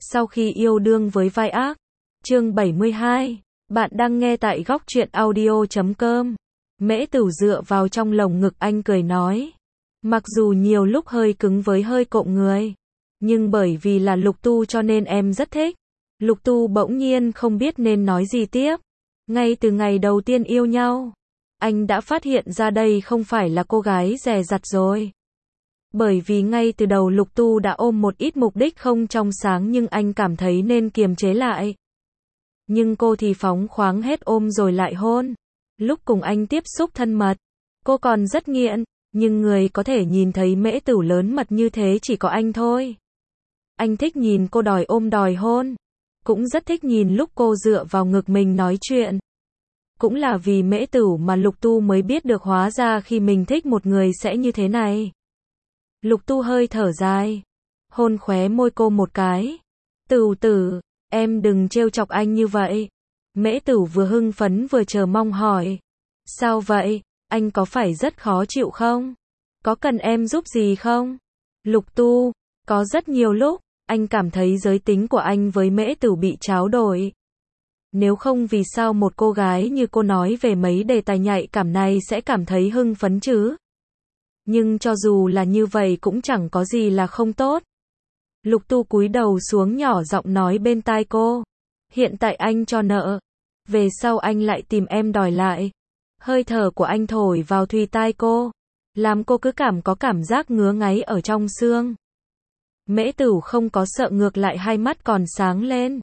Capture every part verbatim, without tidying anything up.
Sau khi yêu đương với vai ác. Chương bảy mươi hai. Bạn đang nghe tại góc truyện audio chấm com. Mễ Tửu dựa vào trong lồng ngực anh cười nói. Mặc dù nhiều lúc hơi cứng với hơi cộm người, nhưng bởi vì là Lục Tu cho nên em rất thích. Lục Tu bỗng nhiên không biết nên nói gì tiếp. Ngay từ ngày đầu tiên yêu nhau, anh đã phát hiện ra đây không phải là cô gái dè dặt rồi. Bởi vì ngay từ đầu Lục Tu đã ôm một ít mục đích không trong sáng nhưng anh cảm thấy nên kiềm chế lại. Nhưng cô thì phóng khoáng hết ôm rồi lại hôn. Lúc cùng anh tiếp xúc thân mật, cô còn rất nghiện, nhưng người có thể nhìn thấy Mễ Tửu lớn mật như thế chỉ có anh thôi. Anh thích nhìn cô đòi ôm đòi hôn, cũng rất thích nhìn lúc cô dựa vào ngực mình nói chuyện. Cũng là vì Mễ Tửu mà Lục Tu mới biết được hóa ra khi mình thích một người sẽ như thế này. Lục Tu hơi thở dài, hôn khóe môi cô một cái. Tửu Tử, em đừng trêu chọc anh như vậy. Mễ Tửu vừa hưng phấn vừa chờ mong hỏi. Sao vậy, anh có phải rất khó chịu không? Có cần em giúp gì không? Lục Tu, có rất nhiều lúc, anh cảm thấy giới tính của anh với Mễ Tửu bị tráo đổi. Nếu không vì sao một cô gái như cô nói về mấy đề tài nhạy cảm này sẽ cảm thấy hưng phấn chứ? Nhưng cho dù là như vậy cũng chẳng có gì là không tốt. Lục Tu cúi đầu xuống nhỏ giọng nói bên tai cô. Hiện tại anh cho nợ, về sau anh lại tìm em đòi lại. Hơi thở của anh thổi vào thùy tai cô, làm cô cứ cảm có cảm giác ngứa ngáy ở trong xương. Mễ Tửu không có sợ, ngược lại hai mắt còn sáng lên.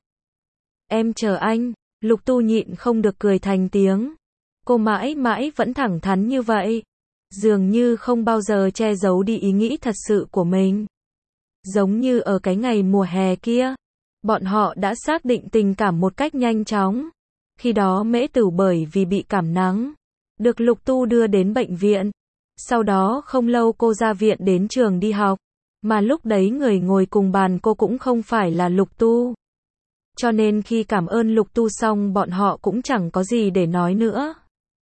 Em chờ anh. Lục Tu nhịn không được cười thành tiếng. Cô mãi mãi vẫn thẳng thắn như vậy, dường như không bao giờ che giấu đi ý nghĩ thật sự của mình. Giống như ở cái ngày mùa hè kia, bọn họ đã xác định tình cảm một cách nhanh chóng. Khi đó Mễ Tửu bởi vì bị cảm nắng, được Lục Tu đưa đến bệnh viện. Sau đó không lâu cô ra viện đến trường đi học, mà lúc đấy người ngồi cùng bàn cô cũng không phải là Lục Tu. Cho nên khi cảm ơn Lục Tu xong bọn họ cũng chẳng có gì để nói nữa.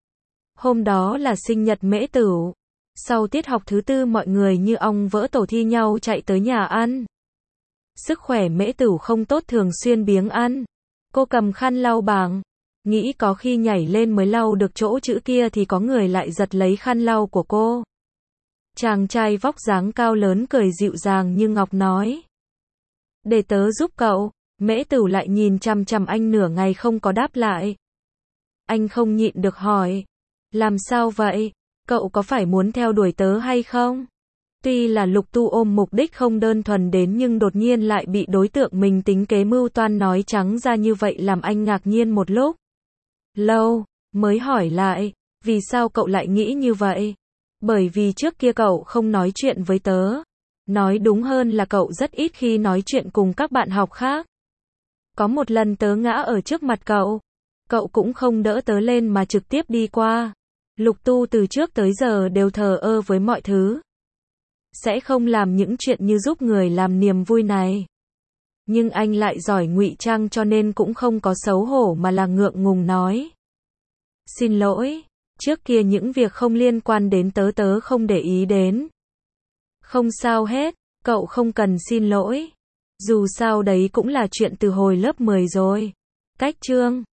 Hôm đó là sinh nhật Mễ Tửu. Sau tiết học thứ tư mọi người như ong vỡ tổ thi nhau chạy tới nhà ăn. Sức khỏe Mễ Tửu không tốt thường xuyên biếng ăn. Cô cầm khăn lau bảng, nghĩ có khi nhảy lên mới lau được chỗ chữ kia thì có người lại giật lấy khăn lau của cô. Chàng trai vóc dáng cao lớn cười dịu dàng như ngọc nói. Để tớ giúp cậu. Mễ Tửu lại nhìn chằm chằm anh nửa ngày không có đáp lại. Anh không nhịn được hỏi. Làm sao vậy? Cậu có phải muốn theo đuổi tớ hay không? Tuy là Lục Tu ôm mục đích không đơn thuần đến nhưng đột nhiên lại bị đối tượng mình tính kế mưu toan nói trắng ra như vậy làm anh ngạc nhiên một lúc. Lâu, mới hỏi lại, vì sao cậu lại nghĩ như vậy? Bởi vì trước kia cậu không nói chuyện với tớ. Nói đúng hơn là cậu rất ít khi nói chuyện cùng các bạn học khác. Có một lần tớ ngã ở trước mặt cậu, cậu cũng không đỡ tớ lên mà trực tiếp đi qua. Lục Tu từ trước tới giờ đều thờ ơ với mọi thứ, sẽ không làm những chuyện như giúp người làm niềm vui này. Nhưng anh lại giỏi ngụy trang cho nên cũng không có xấu hổ mà là ngượng ngùng nói. Xin lỗi, trước kia những việc không liên quan đến tớ tớ không để ý đến. Không sao hết, cậu không cần xin lỗi. Dù sao đấy cũng là chuyện từ hồi lớp mười rồi. Cách chương